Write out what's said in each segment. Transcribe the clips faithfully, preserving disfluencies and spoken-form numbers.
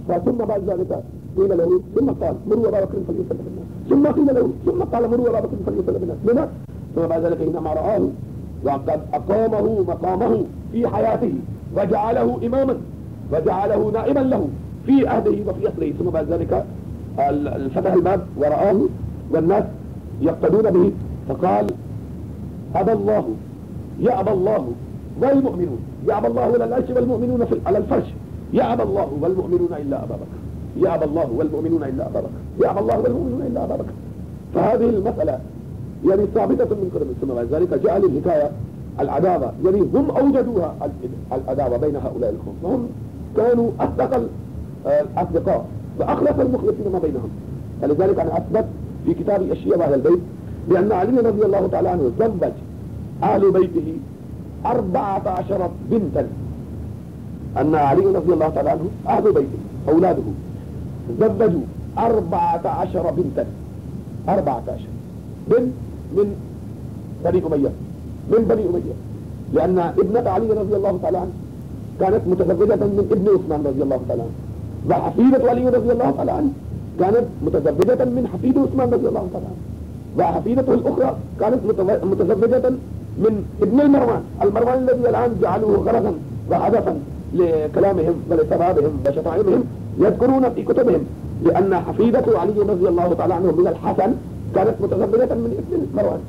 ثم بعد ذلك قيل له ثم قال مروا أبا بكر فليصلي بالناس، ثم قيل له ثم قال مروا أبا بكر فليصلي بالناس لماذا؟ ثم بعد ذلك حينما رآه وقد أقامه مقامه في حياته وجعله إماما وجعله نائبا له في عهده وفي أصله، ثم بعد ذلك فتح الباب ورآه والناس يقتدون به فقال أبى الله يأبى الله والمؤمنون، يأبى الله على العرش والمؤمنون على الفرش، يأبى الله والمؤمنون إلا أبا بكر، يأبى الله والمؤمنون إلا أبا بكر، يأبى الله والمؤمنون إلا أبا بكر. فهذه المسألة يعني ثابتة من قدم. ثم بعد ذلك جاء للحكاية العداوة، يعني هم أوجدوها العداوة بين هؤلاء القوم، وهم كانوا أصدق الأصدقاء وأخلص المخلصين ما بينهم. فلذلك أنا أثبت في كتاب الشيعة وأهل البيت بأن علي رضي الله تعالى عنه زوج أهل بيته أربعة عشر بنتا، أن علي رضي الله تعالى عنه أهل بيته أولاده زوجوا أربعة عشر بنتا، أربعة عشر بنت من بني أمية، من بني أمية، لأن ابنة علي رضي الله تعالى عنه كانت متزوجة من ابن عثمان رضي الله تعالى عنه، وحفيدة علي رضي الله تعالى عنه كانت متزوجة من حفيد عثمان رضي الله تعالى عنه، وحفيدته الأخرى كانت متزوجة من ابن المروان، المروان الذي الآن جعلوه غرضا وهدفا لكلامهم ولسبابهم وشتائمهم، يذكرون في كتبهم لأن حفيدة علي رضي الله تعالى عنه من الحسن كانت متزوجة من ابن المروان،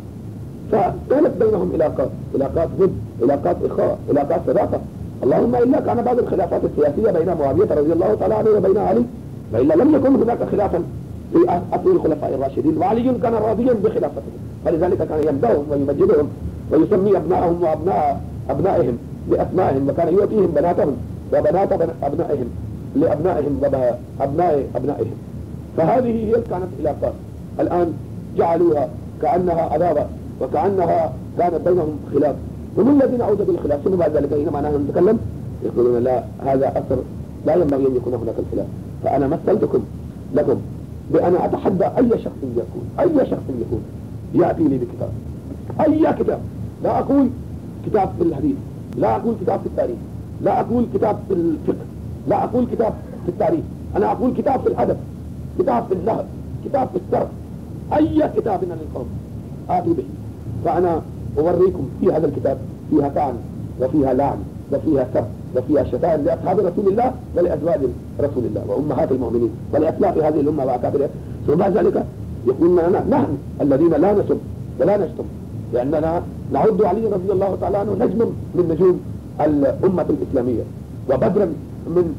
فكانت بينهم علاقات، علاقات ود، علاقات إخاء، علاقات صداقة. اللهم إلا كان بعض الخلافات السياسية بين معاوية رضي الله تعالى عنه وبين علي، وإلا لم يكن هناك خلافا في أصل الخلفاء الراشدين، وعلي كان راضيا بخلافته، فلذلك كان يمدحهم ويمجدهم ويسمي أبنائهم وأبناء أبنائهم بأسمائهم، وكان يؤتيهم بناتهم وبنات أبنائهم لأبنائهم وأبناء أبنائهم. فهذه هي كانت علاقات، الآن جعلوها كأنها عداوة وكأنها كانت بينهم خلاف، هم الذين أوجدوا الخلاف. ثم بعد ذلك حينما نحن نتكلم يقولون لا، هذا أثر لا ينبغي أن يكون هناك الخلاف. فأنا مثلتكم لكم بأن أتحدى أي شخص يكون، أي شخص يكون يأتي لي بكتاب، أي كتاب، لا أقول كتاب في الحديث، لا أقول كتاب في التاريخ، لا أقول كتاب في الفقه، لا أقول كتاب في التاريخ، أنا أقول كتاب في الأدب، كتاب في النهر، كتاب في السرد، أي كتاب من القوم آتوا به، فأنا أوريكم في هذا الكتاب فيها طعن وفيها لعن وفيها سب وفيها شتائم لأصحاب رسول الله ولأزواج رسول الله وأمهات المؤمنين ولأسلاف هذه الأمة وأكابرها. ثم بعد ذلك يقولون لنا نحن الذين لا نسب ولا نشتم، لأننا نعد علي رضي الله تعالى عنه نجما من نجوم الأمة الإسلامية وبدرا من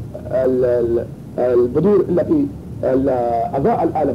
البدور التي أضاء العالم،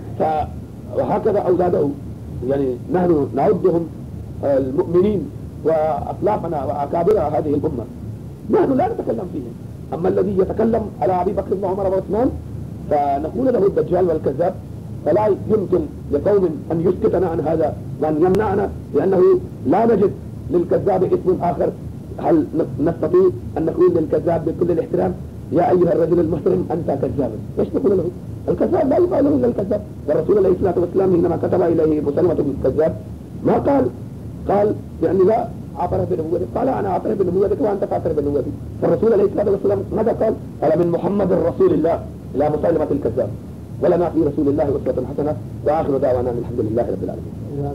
وهكذا أولاده يعني نحن نعدهم المؤمنين وأطلافنا وأكابر هذه الأمة، نحن لا نتكلم فيهم. أما الذي يتكلم على أبي بكر وعمر وعثمان فنقول له الدجال والكذاب، فلا يمكن لقوم أن يسكتنا عن هذا وأن يمنعنا، لأنه لا نجد للكذاب اسم آخر. هل نستطيع أن نقول للكذاب بكل الاحترام يا أيها الرجل المحترم أنت كذاب؟ ايش نقول له؟ الكذاب لا يقال له إلا الكذاب. والرسول عليه الصلاة والسلام حينما كتب إليه مسلمة الكذاب ما قال قال يعني لا اعترف بنبوتك، قال انا اعترف بنبوتك وانت تعترف بنبوتي. فالرسول عليه الصلاه والسلام ماذا قال؟ قال من محمد رسول الله الى مسلمة الكذاب، ولنا في رسول الله اسوة حسنة، واخر دعوانا الحمد لله رب العالمين.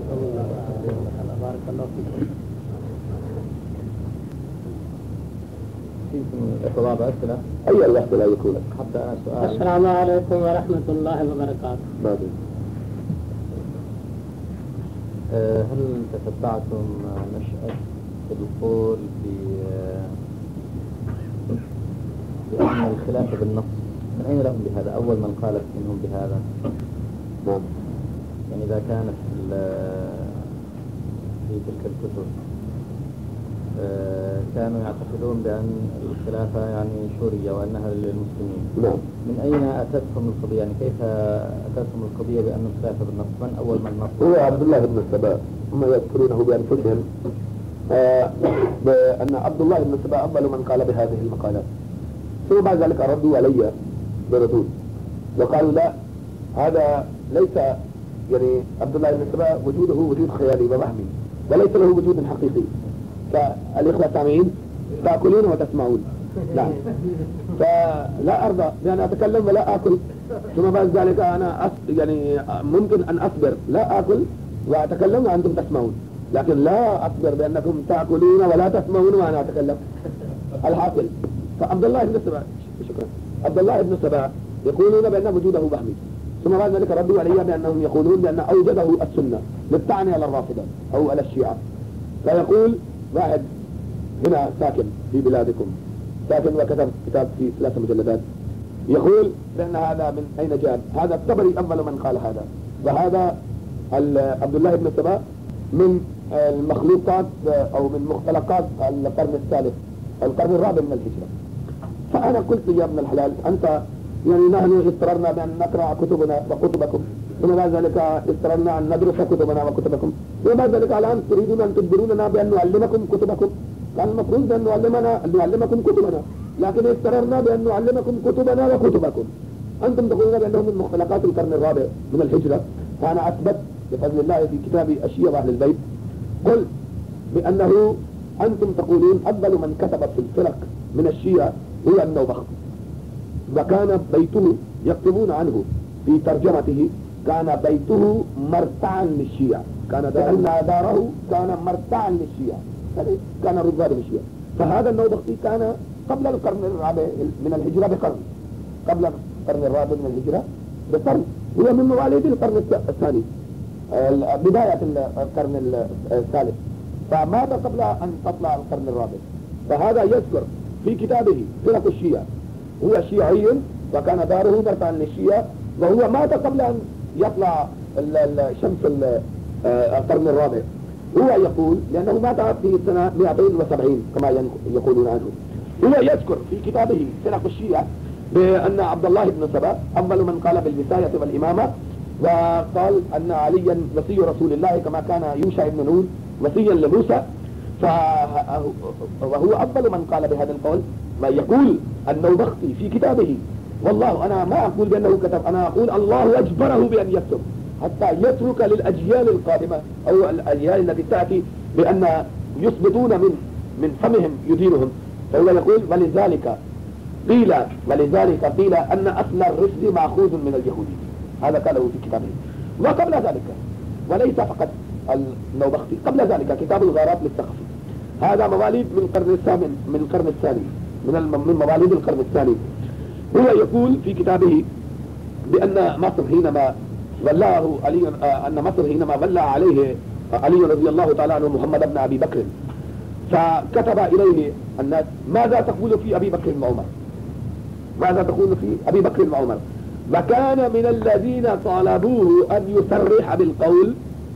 بارك الله فيكم. فيكم طلاب اسئله؟ اي الاسئله يكون حتى انا سؤال. السلام عليكم ورحمه الله وبركاته. بعدين. هل تتبعتم نشأة القول بأن الخلاف بالنص؟ من أين لهم بهذا؟ أول من قال منهم بهذا؟ نعم. يعني إذا كانت في تلك الكتب كانوا يعتقدون بأن الخلافة يعني شورية وأنها للمسلمين. نعم. من أين أتتكم القضية؟ يعني كيف أتتكم القضية بأن الخلافة بالنص؟ من أول من نص؟ هو عبد الله بن السبا، هم يذكرونه بأنفسهم آه بأن عبد الله بن السبا أول من قال بهذه المقالات. ثم بعد ذلك ردوا علي بردود وقالوا لا، هذا ليس يعني عبد الله بن السبا وجوده وجود خيالي ووهمي وليس له وجود حقيقي. فالإخوة السامعين تأكلون وتسمعون. نعم. فلا ارضى بان اتكلم ولا اكل، ثم بعد ذلك انا أص... يعني ممكن ان اصبر لا اكل واتكلم وانتم تسمعون، لكن لا اصبر بانكم تاكلون ولا تسمعون وانا اتكلم. الحاصل فعبد الله بن سبا شكرا عبد الله بن سبا يقولون بان وجوده وهمي، ثم بعد ذلك ردوا علي بانهم يقولون بان اوجده السنه للطعن على الرافضه او على الشيعه. فيقول واحد هنا ساكن في بلادكم ساكن وكتب كتاب في ثلاثة مجلدات يقول بأن هذا من أين جاء؟ هذا الطبري أول من قال هذا، وهذا عبد الله بن سبا من المخلوقات أو من مختلقات القرن الثالث القرن الرابع من الهجرة. فأنا قلت يا ابن الحلال أنت يعني نحن اضطررنا بأن نقرأ كتبنا وكتبكم، ثم بعد ذلك اضطررنا أن ندرس كتبنا وكتبكم، ثم بعد ذلك الآن تريدون أن تجبروننا بأن نعلمكم كتبكم. كان المفروض بأن نعلمنا أن نعلمكم كتبنا، لكن اضطررنا بأن نعلمكم كتبنا وكتبكم. أنتم تقولون بأنهم من مختلقات القرن الرابع من الهجرة، فأنا أثبت بفضل الله في كتاب الشيعة وأهل البيت قل بأنه أنتم تقولون أفضل من كتب في الفرق من الشيعة هو النوبختي، وكان بيته يكتبون عنه في ترجمته كان بيته مرتعا للشيعة، كان لأن داره كان مرتعا للشيعة، كان رضوان الشيعة. فهذا النوبختي كان قبل القرن الرابع من الهجرة بقرن، قبل القرن الرابع من الهجرة بقرن، هو من مواليد القرن الثاني بداية القرن الثالث، فماذا قبل أن تطلع القرن الرابع؟ فهذا يذكر في كتابه فرق الشيعة، هو شيعي وكان داره مرتعا للشيعة، وهو مات قبل أن يطلع شمس القرن الرابع. هو يقول لأنه مات في سنة مئتين وسبعين كما يقولون عنه، هو يذكر في كتابه فرق الشيعة بأن عبد الله بن سبا أول من قال بالوصاية والإمامة، وقال أن عليا وصي رسول الله كما كان يوشع بن نون وصيا لموسى، وهو أول من قال بهذا القول. ويقول النوبختي في كتابه، والله أنا ما أقول بأنه كتب، أنا أقول الله أجبره بأن يكتب حتى يترك للأجيال القادمة أو الأجيال التي تأتي بأن يثبتون من من فمهم يدينهم. فهو يقول ولذلك قيل ولذلك قيل أن أصل الرشد مأخوذ من اليهود، هذا قاله في كتابه. وقبل ذلك وليس فقط النوبختي، قبل ذلك كتاب الغارات للثقفي، هذا مواليد من القرن الثامن من القرن الثاني من من مواليد القرن الثاني. هو يقول في كتابه بأن مصر حينما ولاه علي أن مصر حينما ولى عليه علي رضي الله تعالى عنه محمد بن أبي بكر، فكتب إليه الناس ماذا تقول في أبي بكر وعمر، ماذا تقول في أبي بكر وعمر، وكان من الذين طالبوه أن يصرح بالقول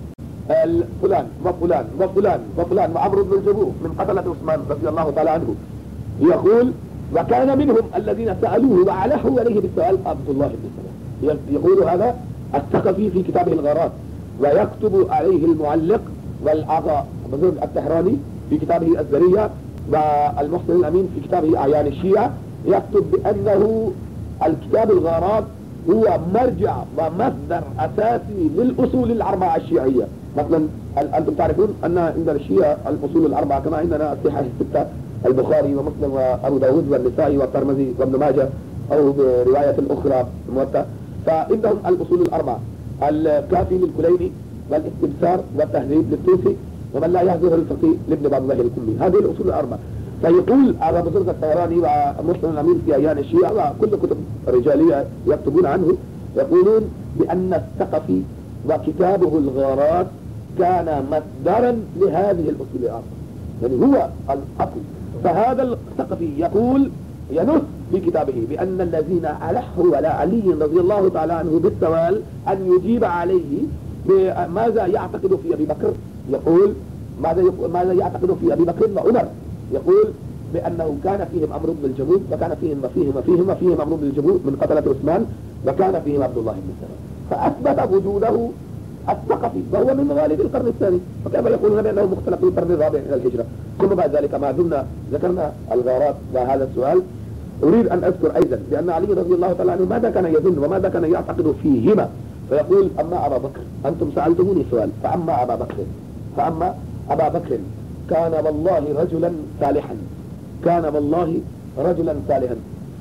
فلان وفلان وفلان وفلان وعمرو بن الجموح من قتلة عثمان رضي الله تعالى عنه. يقول وكان منهم الذين سألوه وعلحوا عليه بالسؤال عبد الله بن سلام. يقول هذا الثقفي في كتابه الغارات، ويكتب عليه المعلق والأعضاء التهراني في كتابه الزرية، والمحسن الأمين في كتابه أعيان الشيعة، يكتب بأنه الكتاب الغارات هو مرجع ومصدر أساسي للأصول الأربعة الشيعية. مثلا أنتم تعرفون أن عند الشيعة الأصول الأربعة كما عندنا الصحاح الستة البخاري ومسلم وأبو داود والنسائي والترمذي وابن ماجه أو برواية أخرى موطأ، فعندهم الأصول الأربعة الكافي للكليني والاستبصار والتهذيب للطوسي ومن لا يحضره الفقيه لابن بعض الله الكلي، هذه الأصول الأربعة. فيقول على بزرگ الطيراني ومحسن الأمين في أعيان الشيعة وكل كتب رجالية يكتبون عنه، يقولون بأن الثقفي وكتابه الغارات كان مصدرا لهذه الأصول الأربعة، يعني هو الأصل. فهذا الثقفي يقول ينص في كتابه بأن الذين ألحوا على علي رضي الله تعالى عنه بالسؤال أن يجيب عليه بماذا يعتقد في أبي بكر، يقول ماذا ماذا يعتقد في أبي بكر وعمر، يقول بأنه كان فيهم عمرو بن الجموح وكان فيهم وفيهم وفيهم وفيهم عمرو بن الجموح من قتلة عثمان وكان فيهم عبد الله بن سلام، فأثبت وجوده الثقفي وهو من مواليد القرن الثاني، فكيف يقولون بأنه مختلف في القرن الرابع من الهجرة؟ ثم بعد ذلك ما دمنا ذكرنا الغارات وهذا السؤال، أريد أن أذكر أيضا بأن علي رضي الله تعالى عنه ماذا كان يظن وماذا كان يعتقد فيهما. فيقول أما أبا بكر، أنتم سألتموني سؤال، فأما أبا بكر فأما أبا بكر كان والله رجلا صالحا، كان والله رجلا صالحا،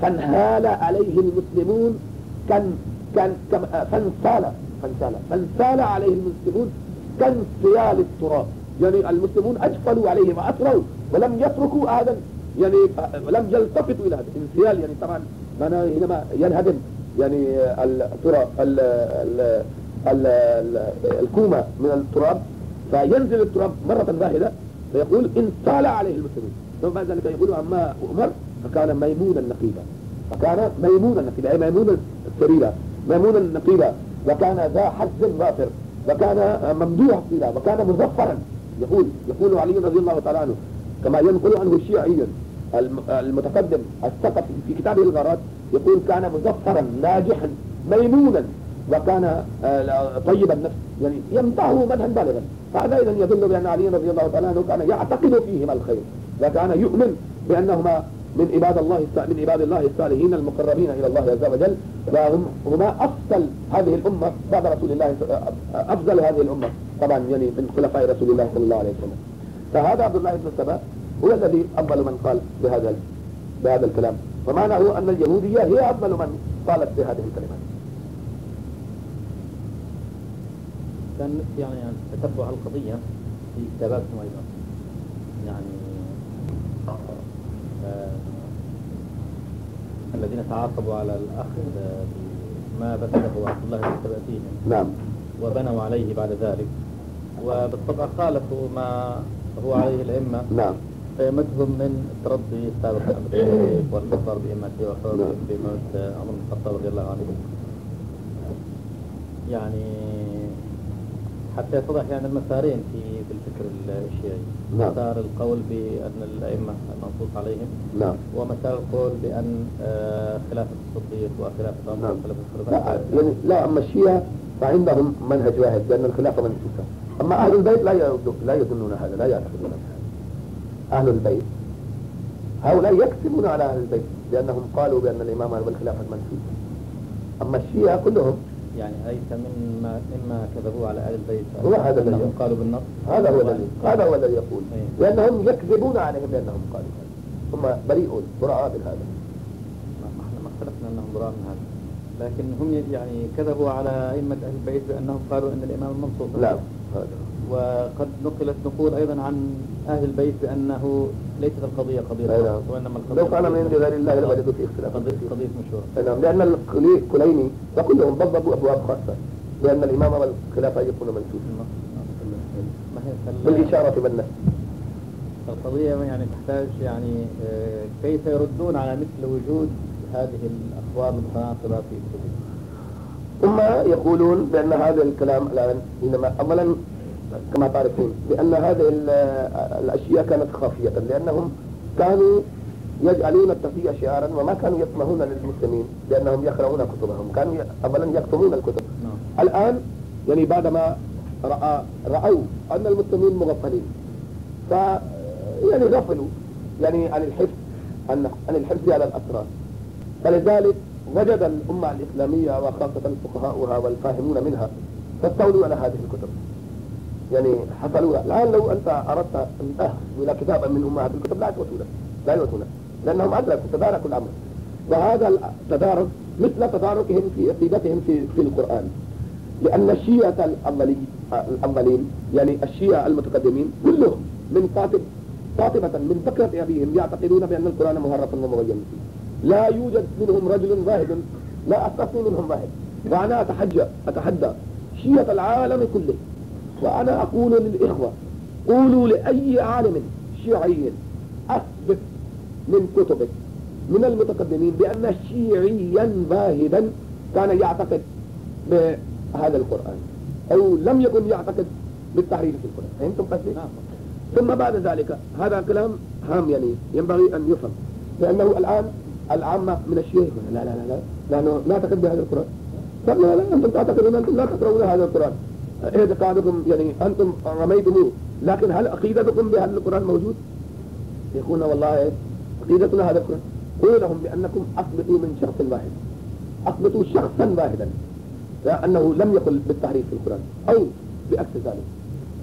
فانهال عليه المسلمون كان كان كم فانسال فانسال فانسال عليه المسلمون كانسيال التراب، يعني المسلمون أجفلوا عليه وأسروا ولم يتركوا هذا، يعني لم يلتفتوا إلى هذا انسيال. يعني طبعا معناه حينما ينهدم يعني التراب ال ال ال الكومة من التراب فينزل التراب مرة واحدة فيقول انسال عليه المسلمون. ثم بعد ذلك يقول أما عمر فكان ميمونا نقيبا، فكان ميمونا نقيبا أي ميمونا السريرة ميمونا نقيبا، وكان ذا حظ وافر، وكان ممدوح السيرة، وكان مظفرا. يقول يقول علي رضي الله تعالى عنه كما ينقل عنه الشيعي المتقدم الثقفي في كتابه الغارات، يقول كان مظفرا ناجحا ميمونا وكان طيب النفس، يعني يمدحه مدحا بالغا. فهذا اذا يدل بان علي رضي الله تعالى عنه كان يعتقد فيهما الخير، وكان يؤمن بانهما من عباد الله من عباد الله الصالحين المقربين الى الله عز وجل، وهم هما افضل هذه الامه بعد رسول الله، افضل هذه الامه طبعا يعني من خلفاء رسول الله صلى الله عليه وسلم. فهذا عبد الله بن سبا هو الذي افضل من قال بهذا بهذا الكلام، ومعناه ان اليهوديه هي افضل من قالت بهذه الكلمات. كان يعني تتبع القضية في كتاباتهم أيضا، يعني آه الذين تعاقبوا على الأخ ما بثه عبد الله بن سبا فيهم، نعم، وبنوا عليه بعد ذلك، وبالطبع خالفوا ما هو عليه الأئمة، نعم، قيمتهم من الترضي سابقا بالتاريخ والكفر بإمته وحكم بموت عمر بن الخطاب رضي الله عنه، يعني حتى يتضح يعني المسارين في في الفكر الشيعي. نعم. مسار القول بأن الأئمة المنصوص عليهم، نعم، ومسار القول بأن آه خلافة الصديق وخلافة عمر نعم. وخلافة لا الخلفاء. يعني لا، اما الشيعة فعندهم منهج واحد بان الخلافه منسوخه، اما اهل البيت لا يظن لا يظنون هذا، لا يعتقدون هذا. اهل البيت هؤلاء يكذبون على اهل البيت لانهم قالوا بان الامامه والخلافه منسوخه، اما الشيعة كلهم يعني ليس مما مما كذبوا على أهل البيت هو هذا الذي أنهم قالوا بالنص. هذا هو الذي هذا هو الذي يقول أيه. لانهم يكذبون عليهم بانهم قالوا هذا، هم بريئون براء من هذا. ما احنا ما اختلفنا انهم براء من هذا، لكن هم يعني كذبوا على ائمه اهل البيت بانهم قالوا ان الامام المنصوص. لا، هذا وقد نقلت نقول ايضا عن اهل البيت بانه ليست القضيه قضيه نعم. خاصة، وانما القضيه لو كان من عند غير الله لوجدوا فيه اختلافا قضيه كثيرا. قضيه مشهوره. نعم، لان الكليني وكلهم ضبطوا ابواب خاصه لان الامامه والخلافه يكون منسوخا ما هي فال- بالاشاره بالنفس. القضيه يعني تحتاج يعني آه، كيف يردون على مثل وجود هذه الاخبار المتناقضه في كتبهم. ثم يقولون بان هذا الكلام الان انما اولا كما تعرفون بان هذه ال- الاشياء كانت خافيه لانهم كانوا يجعلون التقية شعارا وما كانوا يسمحون للمسلمين بانهم يقرؤون كتبهم، كانوا ي- اولا يكتبون الكتب. نعم. الان يعني بعدما رأى رأوا ان المسلمين مغفلين ف يعني غفلوا يعني عن الحفظ عن عن الحفظ على الاسرار، فلذلك وجد الامه الاسلاميه وخاصه فقهاؤها والفاهمون منها فاستولوا على هذه الكتب، يعني حصلوها. الان لو انت اردت ان تحصل كتابا من امهات الكتب لا يوتونك لا يوتونك لانهم ادركوا تداركوا الامر، وهذا التدارك مثل تداركهم في عقيدتهم في في القران، لان الشيعه الاولين الاولين يعني الشيعه المتقدمين كلهم من قاطب قاطبة من بكرة أبيهم يعتقدون بأن القرآن محرف ومغير، لا يوجد منهم رجل واحد، لا أستثني منهم واحد، وأنا أتحجى أتحدى شيعة العالم كله، وأنا أقول للإخوة قولوا لأي عالم شيعي أثبت من كتبك من المتقدمين بأن شيعيا واحدا كان يعتقد بهذا القرآن أو لم يكن يعتقد بالتحريف في القرآن. فهمتم قصدي؟ ثم بعد ذلك هذا كلام هام يعني ينبغي أن يفهم، لأنه الآن العامة من الشيعة لا لا لا لا لأنه لا تعتقد بهذا القرآن. طب لا لا أنتم تعتقدون أنتم لا تقرؤون هذا القرآن، اعتقادكم يعني أنتم رميتموه، لكن هل عقيدتكم بهذا القرآن موجود؟ يقولون والله عقيدتنا هذا القرآن. قولوا لهم بأنكم أثبتوا من شخص واحد، أثبتوا شخصا واحدا لأنه لم يقل بالتحريف في القرآن، أو بعكس ذلك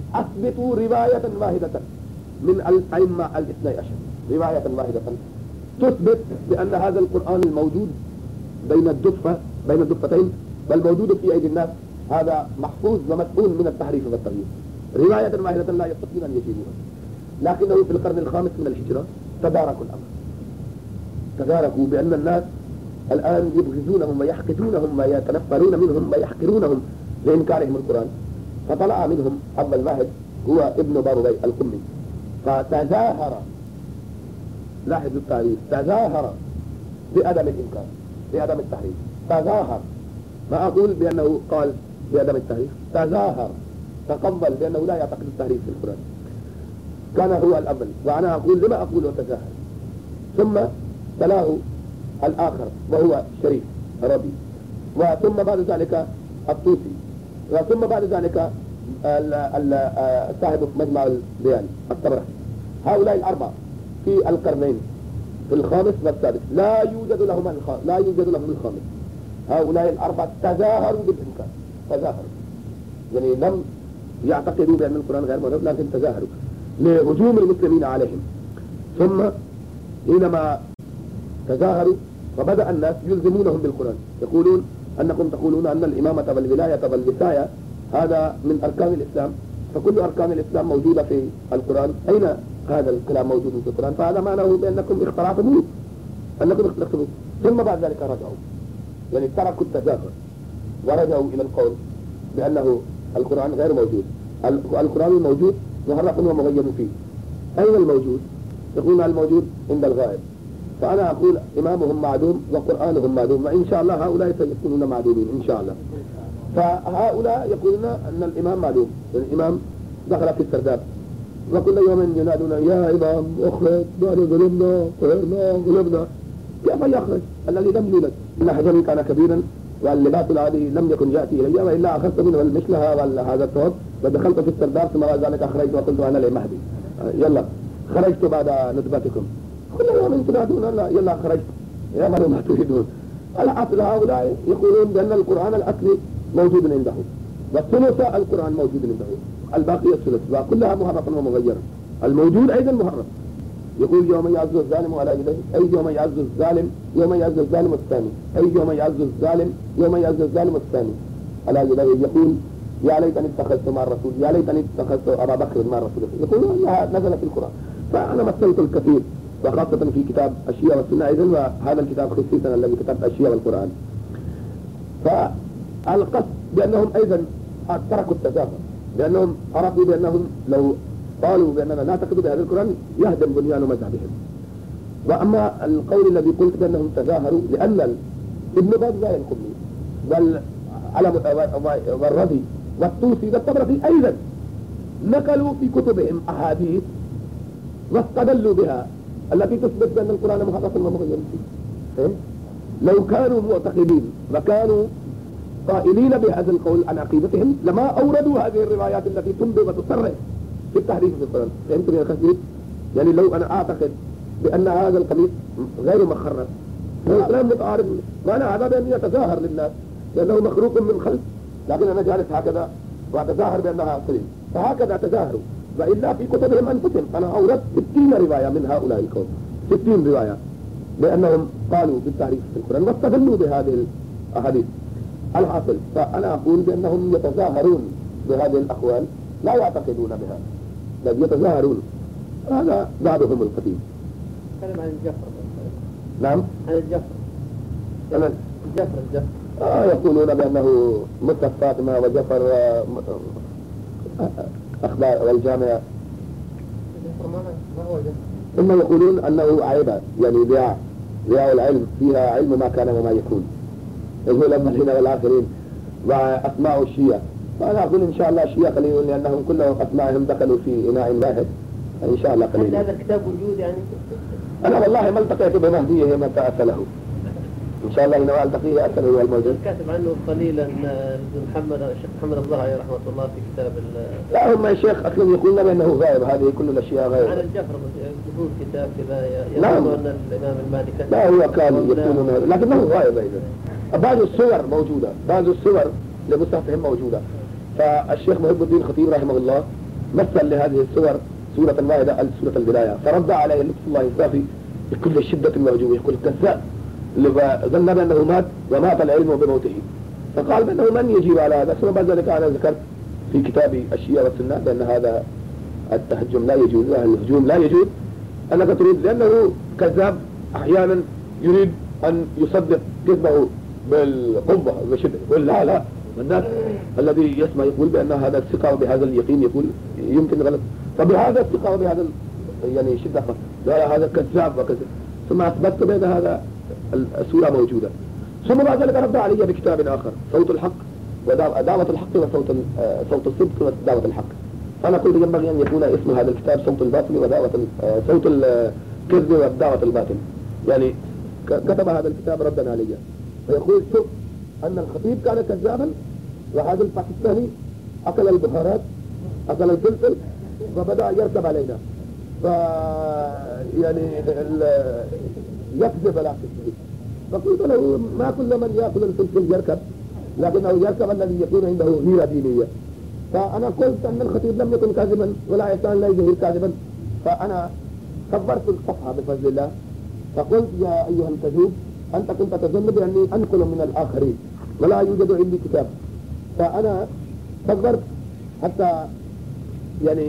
أثبتوا رواية واحدة من الأئمة الاثني عشر، رواية واحدة تثبت بأن هذا القرآن الموجود بين الدفة بين الدفتين بل موجود في أيدي الناس هذا محفوظ ومسؤول من التحريف والتغيير رواية واحدة لا يستطيعون أن يجيبوها. لكنه في القرن الخامس من الهجرة تداركوا الأمر، تداركوا بأن الناس الآن يبغضونهم ويحقدونهم ويتنفرون منهم ويحقرونهم لإنكارهم القرآن. فطلع منهم أبا الماهد هو ابن بابوي القمي، فتظاهر، لاحظوا التاريخ، تظاهر بعدم الإنكار بعدم التحريف، تظاهر، ما أقول بأنه قال بعدم التحريف، تظاهر، تقبل بأنه لا يعتقد التحريف في القرآن، كان هو الأول. وأنا أقول لما أقول وتظاهر. ثم تلاه الآخر وهو شريف ربي، وثم بعد ذلك الطوسي، وثم بعد ذلك صاحب مجمع البيان الطبرسي. هؤلاء الأربعة في القرنين في الخامس والسادس لا يوجد لهم الخامس لا يوجد لهم الخامس. هؤلاء الأربعة تظاهروا بالإنكار، تظاهروا يعني لم يعتقدوا بأن القرآن غير موجود لكن تظاهروا لهجوم المسلمين عليهم. ثم حينما تظاهروا فبدأ الناس يلزمونهم بالقرآن، يقولون أنكم تقولون أن الإمامة والولاية والوصاية هذا من أركان الإسلام، فكل أركان الإسلام موجودة في القرآن، أين هذا الكلام موجود في القرآن؟ فهذا معناه بأنكم اخترعتموه، أنكم اخترعتموه. ثم بعد ذلك رجعوا، يعني تركوا التظاهر ورجعوا إلى القول بأنه القرآن غير موجود، القرآن الموجود محرف ومغير فيه. أين الموجود؟ يقولون الموجود عند الغائب. فأنا أقول إمامهم معدوم وقرآنهم معدوم، وإن شاء الله هؤلاء سيكونون معدومين إن شاء الله. فهؤلاء يقولون أن الإمام معدوم، الإمام دخل في السرداب وكل يوم ينادون يا إمام اخرج، نحن ظلمنا قهرنا غلبنا. كيف يخرج الذي لم يولد؟ إن حجري كان كبيرا واللباس العادي لم يكن يأتي إلي، وإلا أخذت منه المشلها وهذا الثوب ودخلت في السرداب، ثم بعد ذلك خرجت وقلت أنا لمهدي، يلا خرجت بعد ندبتكم. كل يوم تنادون يلا خرجت، يعملوا ما تريدون. الأصل هؤلاء يقولون بأن القرآن الأصلي موجود عنده، والثلث القرآن موجود عنده، الباقي الثلث، وكلها محرفة ومغيرة. الموجود أيضا محرف. يقول يوم يعز الظالم على يديه، أي يوم يعز الظالم يوم يعز الظالم الثاني، أي يوم يعز الظالم يوم يعز الظالم الثاني على يديه. يقول يا ليتني اتخذت مع الرسول، يا ليتني اتخذت أبا بكر مع الرسول. يقول أنها نزلت في القرآن. فأنا مثلت الكثير وخاصة في كتاب الشيعة والسنة أيضا، وهذا الكتاب خصيصا الذي كتب الشيعة والقرآن. فالقصد بأنهم أيضا تركوا التظاهر، لأنهم عرفوا بأنهم لو قالوا بأننا نعتقد بهذا القرآن يهدم بنيان مذهبهم. وأما القول الذي قلت بأنهم تظاهروا لأن ابن باز لا القمي بل والرضي والطوسي والطبرسي أيضا نقلوا في كتبهم أحاديث واستدلوا بها التي تثبت بأن القرآن محرف ومغير فيه. لو كانوا معتقدين وكانوا قائلين بهذا القول عن عقيدتهم لما أوردوا هذه الروايات التي تنبئ وتصرح في التحريف في القرآن. فهمتم يا أخي؟ يعني لو أنا أعتقد بأن هذا القميص غير مخرف والإسلام متعارض، معنى هذا بأن يتظاهر للناس لأنه مخلوق من خلق، لكن أنا جالس هكذا وأتظاهر بأنها سليم، فهكذا تظاهروا. وإلا في كتبهم أنفسهم أنا أوردت ستين رواية من هؤلاء القوم، ستين رواية بأنهم قالوا بالتحريف في القرآن واستدلوا بهذه الأحاديث. الحاصل فأنا أقول بأنهم يتظاهرون بهذه الأقوال لا يعتقدون بها، بل يتظاهرون. هذا بعضهم القديم. تكلم عن الجفر. نعم عن الجفر. تمام. الجفر الجفر. آه يقولون بأنه مصحف فاطمة وجفر و أخبار والجامعة. الجفر ما هو جفر؟ ثم يقولون أنه عيبة، يعني رياء رياء العلم، فيها علم ما كان وما يكون، يقول الأولين والآخرين وأسماء الشيعة. فأنا أقول إن شاء الله الشيعة قليل لأنهم كلهم أسمائهم دخلوا في إناء واحد، إن شاء الله قليل. هذا الكتاب وجود يعني؟ أنا والله ما التقيت بمهديه متى أسأله، إن شاء الله إنه ألتقيه أسأله هو الموجود. كاتب عنه قليلا محمد الشيخ محمد الظاهري رحمة الله في كتاب لا هم يا شيخ أصلا يقولون بأنه غائب، هذه كل الأشياء غائبة. عن الجفر يقول كتاب كذا نعم. يقول أن الإمام المهدي كتب. لا هو كان يقولون لكنه غائب أيضا. بعض الصور موجودة، بعض الصور لمصحفهم موجودة. فالشيخ محب الدين الخطيب رحمه الله مثل لهذه الصور سورة المائدة سورة البداية، فرد عليه لطف الله الصافي بكل شدة وهجوم، يقول كذاب، ظن بأنه مات ومات العلم بموته، فقال بأنه من يجيب على هذا. ثم بعد ذلك أنا ذكرت في كتابي الشيعة والسنة بأن هذا التهجم لا يجوز، الهجوم لا يجوز، أنك تريد، لأنه كذاب أحيانا يريد أن يصدق كذبه بالقوة وبشدة، يقول لا لا، الناس الذي يسمع يقول بأن هذا الثقة وبهذا اليقين يقول يمكن غلط، فبهذا الثقة وبهذا يعني شدة لا هذا كذاب وكذا. ثم أثبتت بأن هذا الصورة موجودة. ثم بعد ذلك رد علي بكتاب آخر، صوت الحق ودعوة الحق وصوت صوت الصدق ودعوة الحق. أنا قلت ينبغي أن يكون اسم هذا الكتاب صوت الباطل ودعوة صوت الكذب ودعوة الباطل. يعني كتب هذا الكتاب ردا علي، فيقول شوف أن الخطيب كان كذابا، وهذا الباكستاني أكل البهارات أكل الفلفل وبدأ يركب علينا، ف يعني يكذب لا تكذب. فقلت له ما كل من يأكل الفلفل يركب، لكنه يركب الذي يكون عنده غيرة دينية. فأنا قلت أن الخطيب لم يكن كاذبا ولا يكون لا يظهر كاذبا، فأنا كبرت الصفحة بفضل الله، فقلت يا أيها الكذوب أنت كنت تظن بأني أنقل من الآخرين ولا يوجد عندي كتاب، فأنا كبرت حتى يعني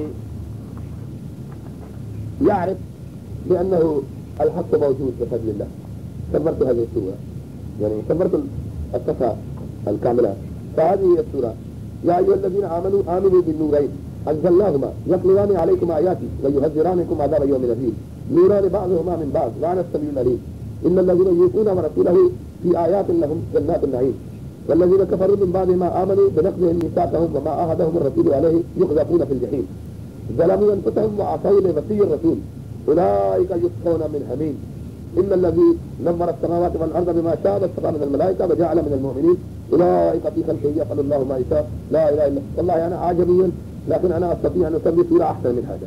يعرف بأنه الحق موجود بفضل الله. كبرت هذه السورة، يعني كبرت الصفحة الكاملة. فهذه هي السورة: يا أيها الذين آمنوا آمنوا بالنورين أنزلناهما يتلوان عليكم آياتي ويهذرانكم عذاب يوم أليم نوران بعضهما من بعض وأنا السميع العليم إن الذين يؤتون ورسوله في آيات لهم جنات النعيم والذين كفروا من بعد ما آمنوا بنقضهم ميثاقهم وما عاهدهم الرسول عليه يقذفون في الجحيم ظلموا أنفسهم وعصوا لنبي الرسول أولئك يسقون من حميم إن الذي نمر السماوات والأرض بما شاء واستقى من الملائكة وجعل من المؤمنين أولئك في خلقه يفعل الله ما يشاء لا إله إلا. والله أنا أعجمي لكن أنا أستطيع أن أسمي سورة أحسن من هذا.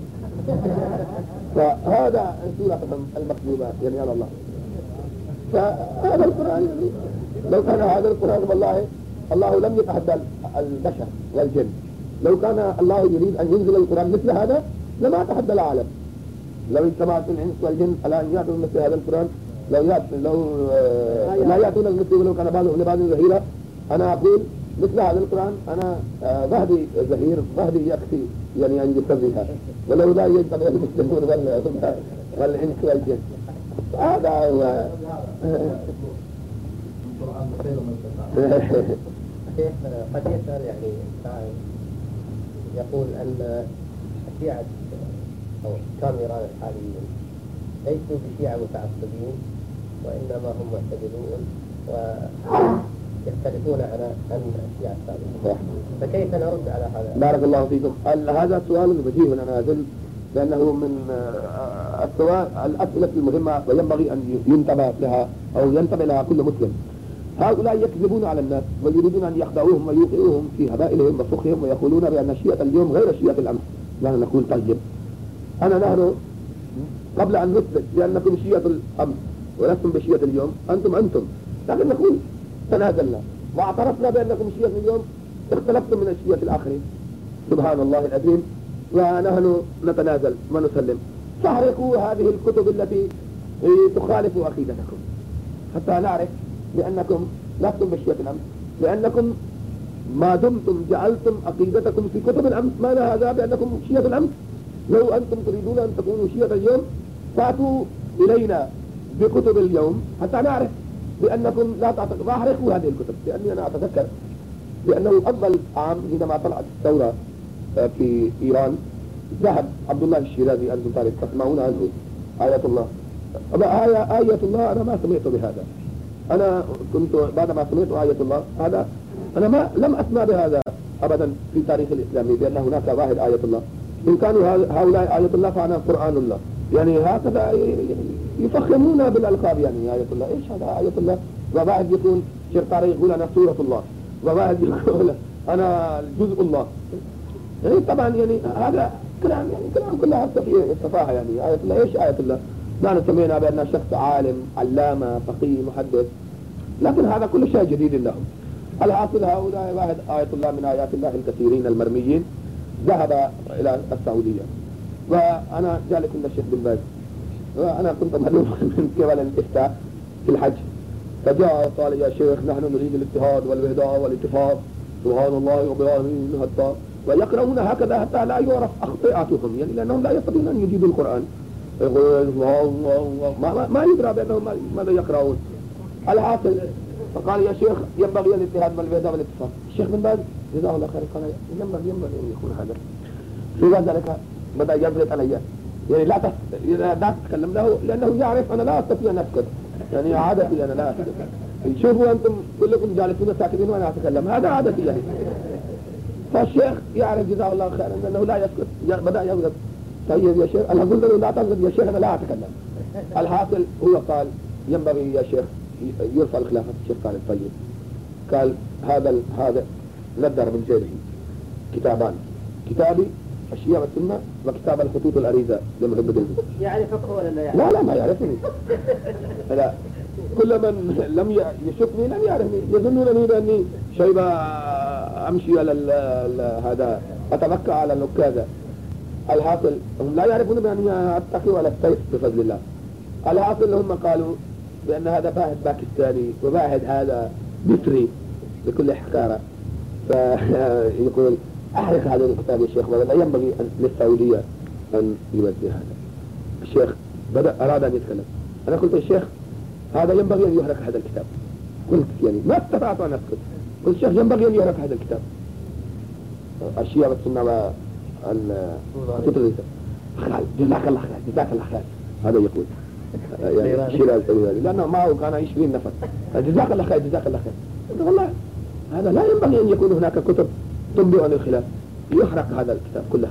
فهذا سورة المكذوبات يعني على الله. فهذا القرآن لو كان هذا القرآن والله الله لم يتحدى البشر والجن، لو كان الله يريد أن ينزل القرآن مثل هذا لما تحدى العالم. لو اجتمعت الإنس والجن على أن يأتوا مثل هذا القرآن لو يأتوا لو آه لا يأتون المثل ولو كان بعضهم لبعض ظهيرا. أنا أقول مثل هذا القرآن أنا آه ظهري ظهير ظهري يكفي يعني أن يسرها ولو لا يجتمع المسلمون والإنس والجن. هذا هو شيخ قد يسأل يعني يقول أن الشيعة أو حكام إيران الحاليين ليسوا بشيعة متعصبين وإنما هم معتدلون ويختلفون على أن الشيعة السابقين، فكيف نرد على هذا؟ بارك الله فيكم. هذا سؤال بديهي أنا أظن لأنه من السؤال الأسئلة المهمة وينبغي أن ينتبه لها أو ينتبه لها كل مسلم. هؤلاء يكذبون على الناس ويريدون أن يخدعوهم ويوقعوهم في هبائلهم وفخهم ويقولون بأن شيعة اليوم غير شيعة الأمس. نحن نقول طيب أنا نحن قبل أن نثبت بأنكم شيعة الأمس ولستم بشيعة اليوم أنتم أنتم، لكن نقول تنازلنا واعترفنا بأنكم شيعة اليوم اختلفتم من الشيعة الآخرين سبحان الله العظيم، ونحن نتنازل ونسلم. فاحرقوا هذه الكتب التي تخالف عقيدتكم حتى نعرف بأنكم لستم بشيعة الأمس، لأنكم ما دمتم جعلتم عقيدتكم في كتب الأمس معنى هذا بأنكم شيعة الأمس. لو أنتم تريدون أن تكونوا شيعة اليوم فأتوا إلينا بكتب اليوم حتى نعرف بأنكم لا تعتقدوا. فاحرقوا هذه الكتب، لأني أنا أتذكر بأنه أول عام حينما طلعت الثورة في إيران ذهب عبد الله الشيرازي أنتم تعرف تسمعون عنه آية الله. آية آية الله أنا ما سمعت بهذا. أنا كنت بعدما سمعت آية الله هذا أنا ما لم أسمع بهذا أبدا في تاريخ الإسلامي بأن هناك واحد آية الله. إن كانوا هؤلاء آية الله فأنا قرآن الله. يعني هكذا يفخمون بالألقاب يعني آية الله. إيش هذا آية الله؟ وواحد يكون شرطاري يقول أنا سورة الله، وواحد يقول أنا جزء الله. يعني طبعا يعني هذا كلام يعني كلام كلها في الصفاحة. يعني آية الله إيش آية الله؟ نحن سمعنا بأن شخص عالم علامة فقيه محدث، لكن هذا كل شيء جديد لهم. الحاصل هؤلاء واحد آية الله من آيات الله الكثيرين المرميين ذهب إلى السعودية، وأنا جالس عند الشيخ بن باز وأنا كنت مهلوم من قبل الإفتاء في الحج، فجاء قال يا شيخ نحن نريد الاجتهاد والوحدة والاتفاق سبحان الله وبحمده حتى، ويقرؤون هكذا حتى لا يعرف أخطاءاتهم، يعني لأنهم لا يستطيعون أن يجيدوا القرآن، يقول ما, ما, ما يدرى بأنهم ماذا يقرؤون. الحاصل فقال يا شيخ ينبغي الاجتهاد والوحدة والاتفاق. الشيخ بن باز جزاه الله خير قال ينبغي ينبغي أن يكون هذا. في ذلك بدأ يضغط علي، يعني لا لا تتكلم له لأنه يعرف أنا لا أستطيع أن أسكت، يعني عادتي أنا لا أسكت. شوفوا أنتم كلكم جالسون ساكتين وأنا أتكلم، هذا عادتي يعني. فالشيخ يعرف جزاه الله خيرا أنه لا يسكت، بدأ يضغط. طيب يا شيخ، أنا قلت له لا تضغط يا شيخ أنا لا أتكلم. الحاصل هو قال ينبغي يا شيخ يرفع الخلافة. الشيخ قال طيب. قال هذا هذا ندر من جيبه كتابان، كتابي الشيعة والسنة وكتاب الخطوط الأريزة لمحب الدين. يعرفك ولا لا يعرف؟ لا لا ما يعرفني. لا كل من لم يشوفني لم يعرفني، يظنونني بأني شيبة أمشي على هذا أتبكى على النكازة. الحاصل هم لا يعرفون بأني أتقي على السيف بفضل الله. الحاصل هم قالوا بأن هذا باحث باكستاني وباحث هذا مصري بكل حقارة، فيقول أحرق هذا الكتاب يا شيخ ولا ينبغي للسعودية أن يودي هذا. الشيخ بدأ أراد أن يتكلم، أنا قلت الشيخ هذا ينبغي أن يحرق هذا الكتاب. قلت يعني ما استطعت أن أسكت، قلت الشيخ ينبغي أن يحرق هذا الكتاب. الشيعة والسنة والخطوط الأريزة. خال جزاك الله خير جزاك الله خير هذا يقول يعني شيرازي لأنه معه كان عشرين نفر. جزاك الله خير جزاك الله خير. قلت والله هذا لا ينبغي أن يكون هناك كتب تنبئ عن الخلاف، يحرق هذا الكتاب كلها.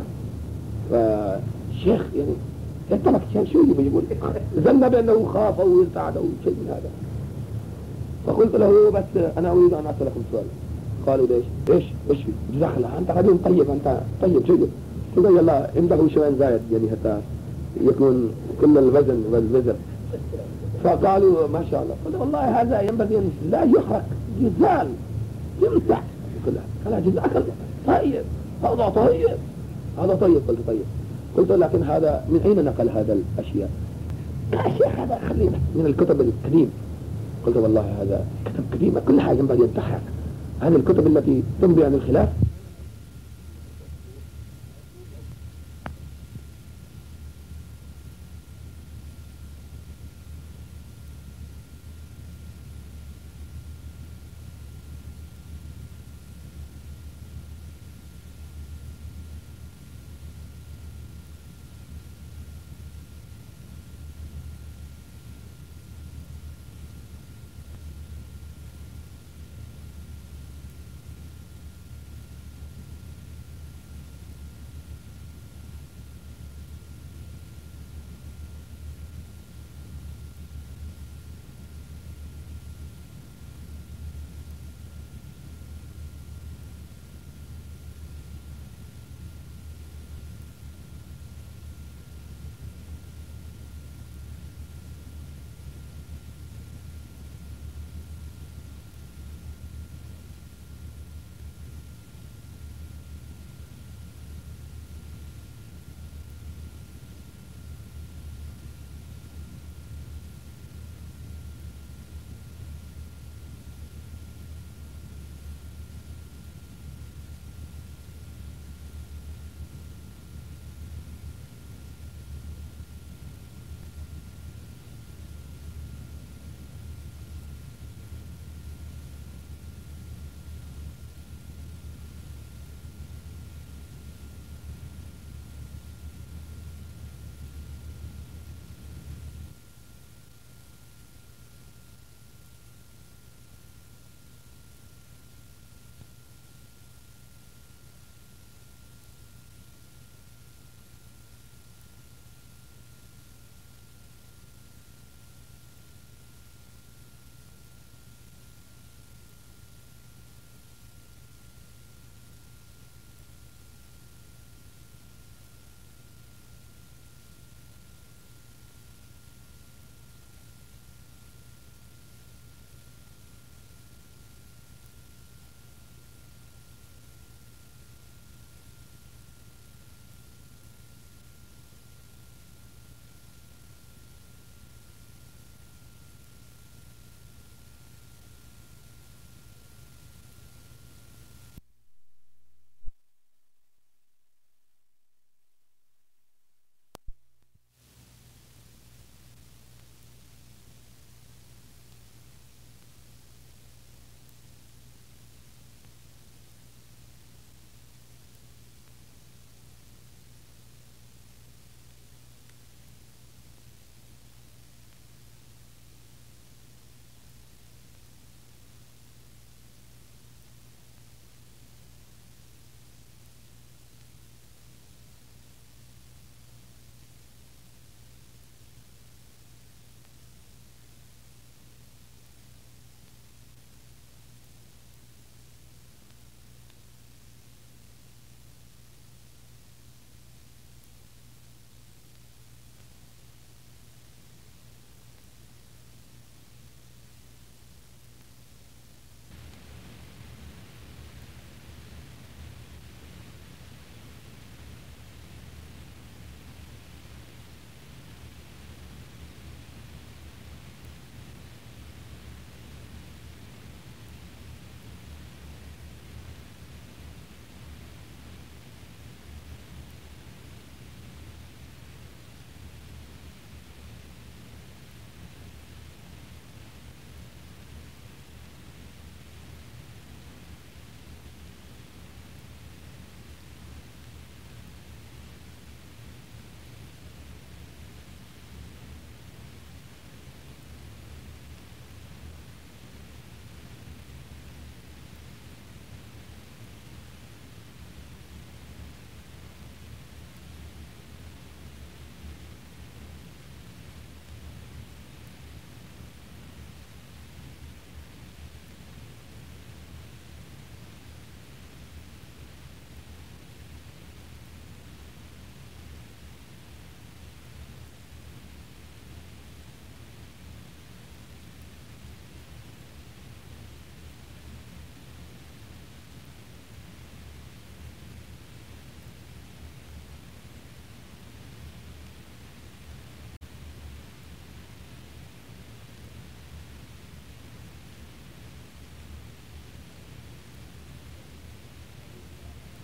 فالشيخ يعني يترك شيء شو يقول ظن بأنه خاف أو ارتعد أو شيء من هذا. فقلت له بس أنا أريد أن أسألكم سؤال. قالوا ليش؟ إيش؟ إيش في؟ جزاك الله أنت رجل طيب أنت طيب جيد. قلت يلا امدحوا شوية زايد يعني حتى يكون كل الوزن والوزن. فقالوا ما شاء الله. قلت والله هذا ينبغي أن لا يحرق، يزال يمسح كلها. قال جزاك الله طيب هذا طيب هذا طيب. قلت طيب. قلت لكن هذا من أين نقل هذا الأشياء؟ يا شيخ هذا خلينا من الكتب القديم. قلت والله هذا كتب قديمة كلها ينبغي أن تحرق. هذه الكتب التي تنبئ عن الخلاف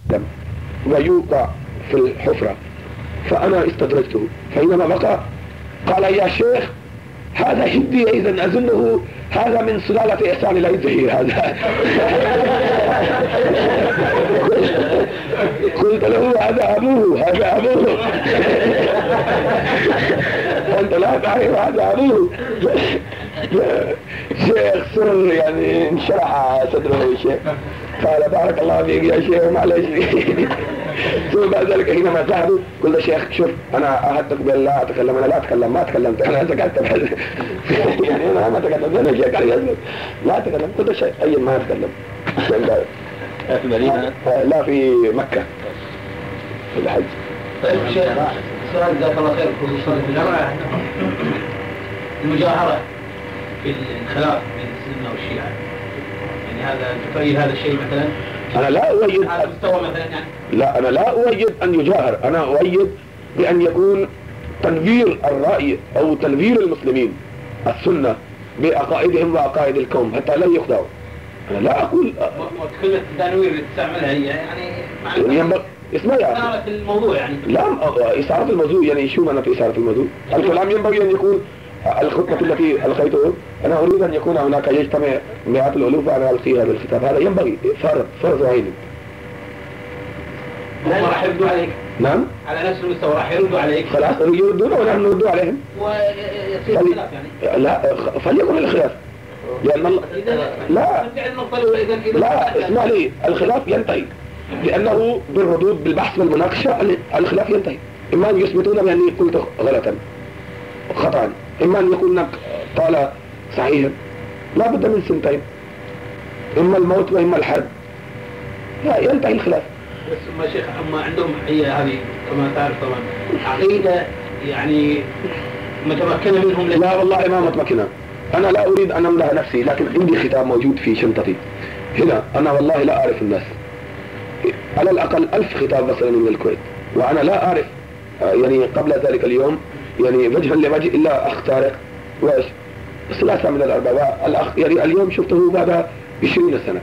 ويوقع في الحفرة، فأنا استدرجته، فإنما بقى قال يا شيخ هذا هندي إذن أظنه هذا من سلالة إحسان العزهي هذا. قلت له هذا أبوه هذا أبوه. أنت لا تعرف هذا أبوه. شيخ سر يعني انشرح صدره الشيخ، قال بارك الله فيك يا شيخ معلش. ثم بعد ذلك حينما ذهبوا قلت شيخ شوف انا اهدك بالله اتكلم، انا لا اتكلم ما تكلمت انا سكت يعني انا ما تكلمت انا شيخ لا اتكلم. قلت شيخ اي ما اتكلم في المدينة لا في مكة في الحج. طيب شيخ سؤال جزاك الله خير خصوصا في الجامعة المجاهرة في الخلاف بين السنة والشيعة، يعني هذا تؤيد هذا الشيء مثلا؟ انا لا اؤيد على مستوى مثلا يعني؟ لا انا لا اؤيد ان يجاهر، انا اؤيد بان يكون تنوير الرأي او تنوير المسلمين السنة بعقائدهم وعقائد الكون حتى لا يخدعوا. انا لا اقول كلمة التنوير اللي تستعملها هي يعني ينبغي اسمها يعني إثارة الموضوع يعني لا إثارة الموضوع. يعني شو معنى إثارة الموضوع؟ الكلام ينبغي أن يكون الخطبة التي ألقيته أنا أريد أن يكون هناك يجتمع مئات الألوف وأنا ألقي هذا الخطاب، هذا ينبغي فرض فرض عين. هم راح يردوا عليك؟ نعم على نفس المستوى راح يردوا عليك؟ خلاص يردون ونحن نرد عليهم ويصير فلي... خلاف يعني؟ لا فليكن الخلاف لأن الله لا لا اسمع لي الخلاف ينتهي لأنه بالردود بالبحث والمناقشة الخلاف ينتهي. إما أن يثبتون بأني قلت غلطا خطأ، إما أن يكون قال صحيحا، لا بد من سنتين، إما الموت وإما الحد، لا ينتهي الخلاف. بس ما شيخ هم عندهم هي هذه كما تعرف طبعا عقيدة يعني متمكنة منهم. لا والله ما متمكنة، أنا لا أريد أن أمدح نفسي لكن عندي ختام موجود في شنطتي هنا، أنا والله لا أعرف الناس على الأقل ألف خطاب مثلا من الكويت، وأنا لا أعرف يعني قبل ذلك اليوم يعني وجها لوجه إلا أخ طارق وإيش ثلاثة من الأربعة الأخ يعني اليوم شفته بعد عشرين سنة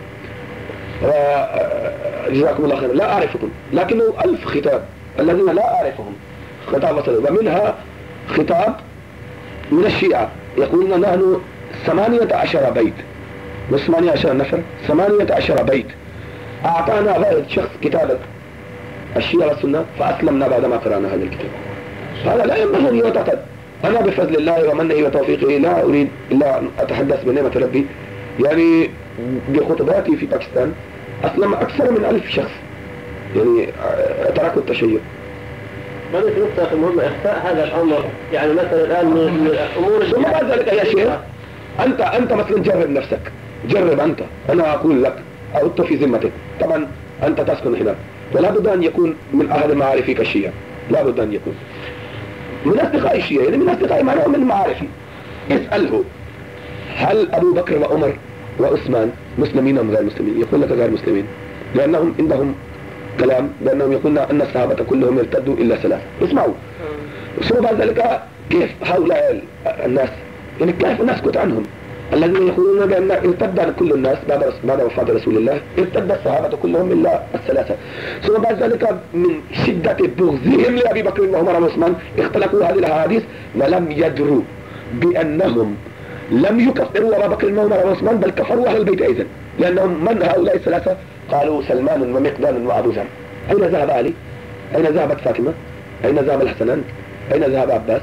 جزاكم الله خير. لا أعرفكم لكنه ألف خطاب الذين لا أعرفهم خطاب وصلوا، ومنها خطاب من الشيعة يقولون نحن ثمانية عشر بيت مش ثمانية عشر نفر ثمانية عشر بيت أعطانا واحد شخص كتابة الشيعة والسنة فأسلمنا بعدما قرأنا هذا الكتاب. هذا لا ينبغي أن يعتقد. أنا بفضل الله ومنه وتوفيقه لا أريد إلا أن أتحدث بنعمة ربي، يعني بخطباتي في باكستان أسلم أكثر من ألف شخص يعني تركوا التشيع. ما في نقطة مهمة إخفاء هذا الأمر، يعني مثلا الآن من الأمور ثم بعد ذلك يا شيخ أنت أنت مثلا جرب نفسك، جرب أنت، أنا أقول لك أحط في ذمتك، طبعا أنت تسكن هنا ولا بد أن يكون من أحد معارفك الشيعة، لا بد أن يكون من أصدقاء الشيعة، يعني من أصدقاء معناه من معارفي. اسأله هل أبو بكر وعمر وعثمان مسلمين أم غير مسلمين؟ يقول لك غير مسلمين، لأنهم عندهم كلام بأنهم يقولون أن الصحابة كلهم ارتدوا إلا ثلاثة. اسمعوا ثم بعد ذلك كيف هؤلاء الناس يعني كيف نسكت عنهم الذين يقولون بأن ارتد كل الناس بعد بعد وفاة رسول الله، ارتد الصحابة كلهم إلا الثلاثة. ثم بعد ذلك من شدة بغضهم لأبي بكر وعمر وعثمان اختلقوا هذه الأحاديث ولم يدروا بأنهم لم يكفروا أبا بكر وعمر وعثمان بل كفروا أهل البيت أيضا، لأنهم من هؤلاء الثلاثة؟ قالوا سلمان ومقداد وأبو ذر. أين ذهب علي؟ أين ذهبت فاطمة؟ أين ذهب الحسنان؟ أين ذهب عباس؟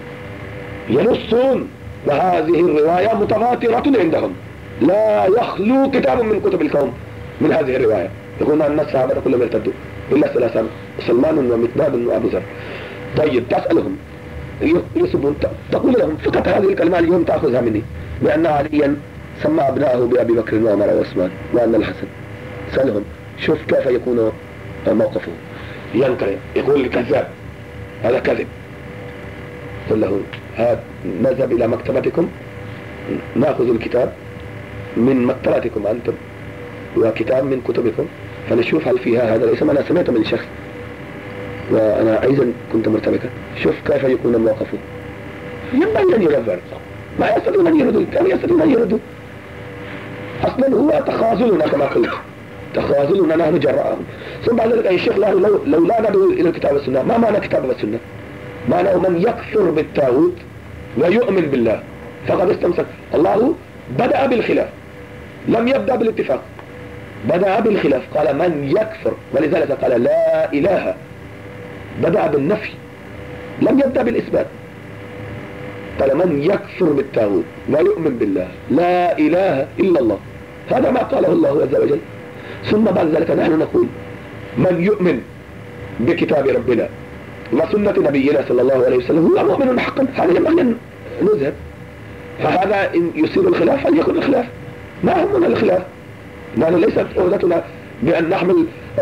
ينصون وهذه الرواية متواترة عندهم، لا يخلو كتاب من كتب الكون من هذه الرواية، يقولون أن الصحابة كلهم ارتدوا إلا ثلاثة سلمان ومقداد وأبو ذر. طيب تسألهم يسبون تقول لهم فقط هذه الكلمة اليوم تأخذها مني بأن عليا سمى أبنائه بأبي بكر وعمر وعثمان وأن الحسن. سألهم شوف كيف يكون موقفه، ينكر يقول كذاب هذا كذب. قل له هات نذهب إلى مكتبتكم نأخذ الكتاب من مكتبتكم أنتم وكتاب من كتبكم فنشوف هل فيها هذا الاسم. أنا سمعت من شخص وأنا أيضا كنت مرتبكا، شوف كيف يكون موقفه. ينبغي أن يغفر، ما يستطيعون أن يردوا، كانوا يستطيعون أن يردوا. أصلا هو تخاذلنا كما قلت، تخاذلنا نحن جراءهم. ثم بعد ذلك أي شيخ لو, لو لا ندعو إلى الكتاب والسنة. ما معنى الكتاب والسنة؟ معناه من يكفر بالتاغوت ويؤمن بالله فقد استمسك. الله بدأ بالخلاف، لم يبدأ بالاتفاق، بدأ بالخلاف. قال من يكفر، ولذلك قال لا إله، بدأ بالنفي لم يبدأ بالإثبات. قال من يكفر بالتاغوت ويؤمن بالله لا إله إلا الله، هذا ما قاله الله عز وجل. ثم بعد ذلك نحن نقول من يؤمن بكتاب ربنا وسنة نبينا صلى الله عليه وسلم هو مؤمن حقا. هذا ينبغي أن نذهب. فهذا إن يصير الخلاف فليكن الخلاف، ما همنا الخلاف. نحن ليست عهدتنا بأن نحمل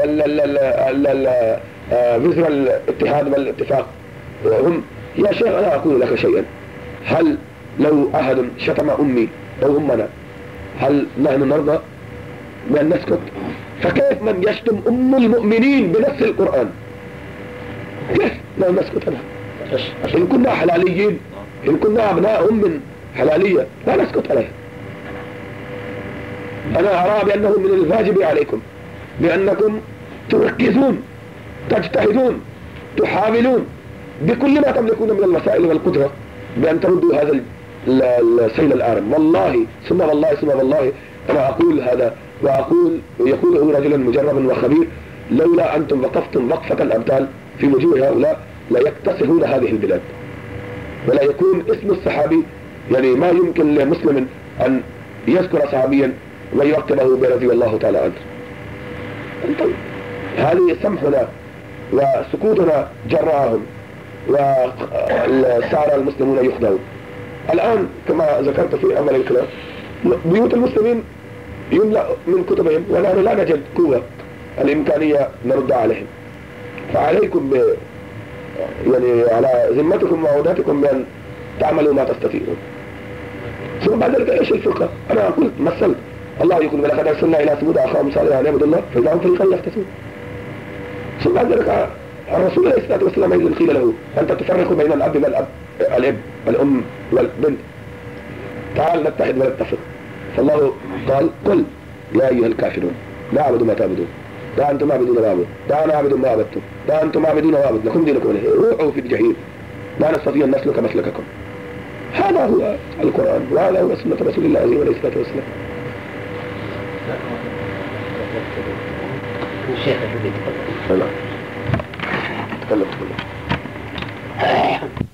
وزر الاتحاد والاتفاق. هم يا شيخ أنا أقول لك شيئا، هل لو أحد شتم أمي أو أمنا هل نحن نرضى بأن نسكت؟ فكيف من يشتم أم المؤمنين بنص القرآن؟ كيف لا نسكت عنها؟ إن كنا حلاليين، إن كنا أبناء أم حلالية لا نسكت عليها. أنا أرى بأنه من الواجب عليكم بأنكم تركزون، تجتهدون، تحاولون بكل ما تملكون من الوسائل والقدرة بأن تردوا هذا السيل الآرم. والله ثم والله ثم والله أنا أقول هذا وأقول يقوله رجل مجرب وخبير، لولا أنتم وقفتم وقفة الأبدال في وجوه هؤلاء لا يكتسحون هذه البلاد، ولا يكون اسم الصحابي يعني ما يمكن لمسلم أن يذكر صحابيا ويرتبه برضي الله تعالى عنه. أنتم هذه سمحنا وسكوتنا جراهم وسار المسلمون يخضعون. الآن كما ذكرت في أول الكلام بيوت المسلمين يملأ من كتبهم ونحن لا نجد قوة الإمكانية نرد عليهم. فعليكم ب يعني على ذمتكم وعوداتكم بأن تعملوا ما تستطيعون. ثم بعد ذلك ايش الفرقة؟ أنا قلت مثلت الله يقول ولقد أرسلنا إلى ثمود أخاهم صالحا أن اعبدوا الله فإذا هم فريقان يختصمون. ثم بعد ذلك الرسول عليه الصلاة والسلام إذ قيل له أنت تفرق بين الأب والأب الأب والأم والبنت، تعال نتحد ونتفق. فالله قال قل يا أيها الكافرون لا أعبد ما تعبدون، لا أنتم عابدون ما أعبد، لا أنا أعبد ما عبدتم، لا أنتم عابدون ما أعبد، لكم دينكم ولي دين. روحوا في الجحيم لا نستطيع أن نسلك مسلككم. هذا هو القرآن وهذا هو سنة رسول الله عليه الصلاة والسلام. الشيخ تكلم تكلم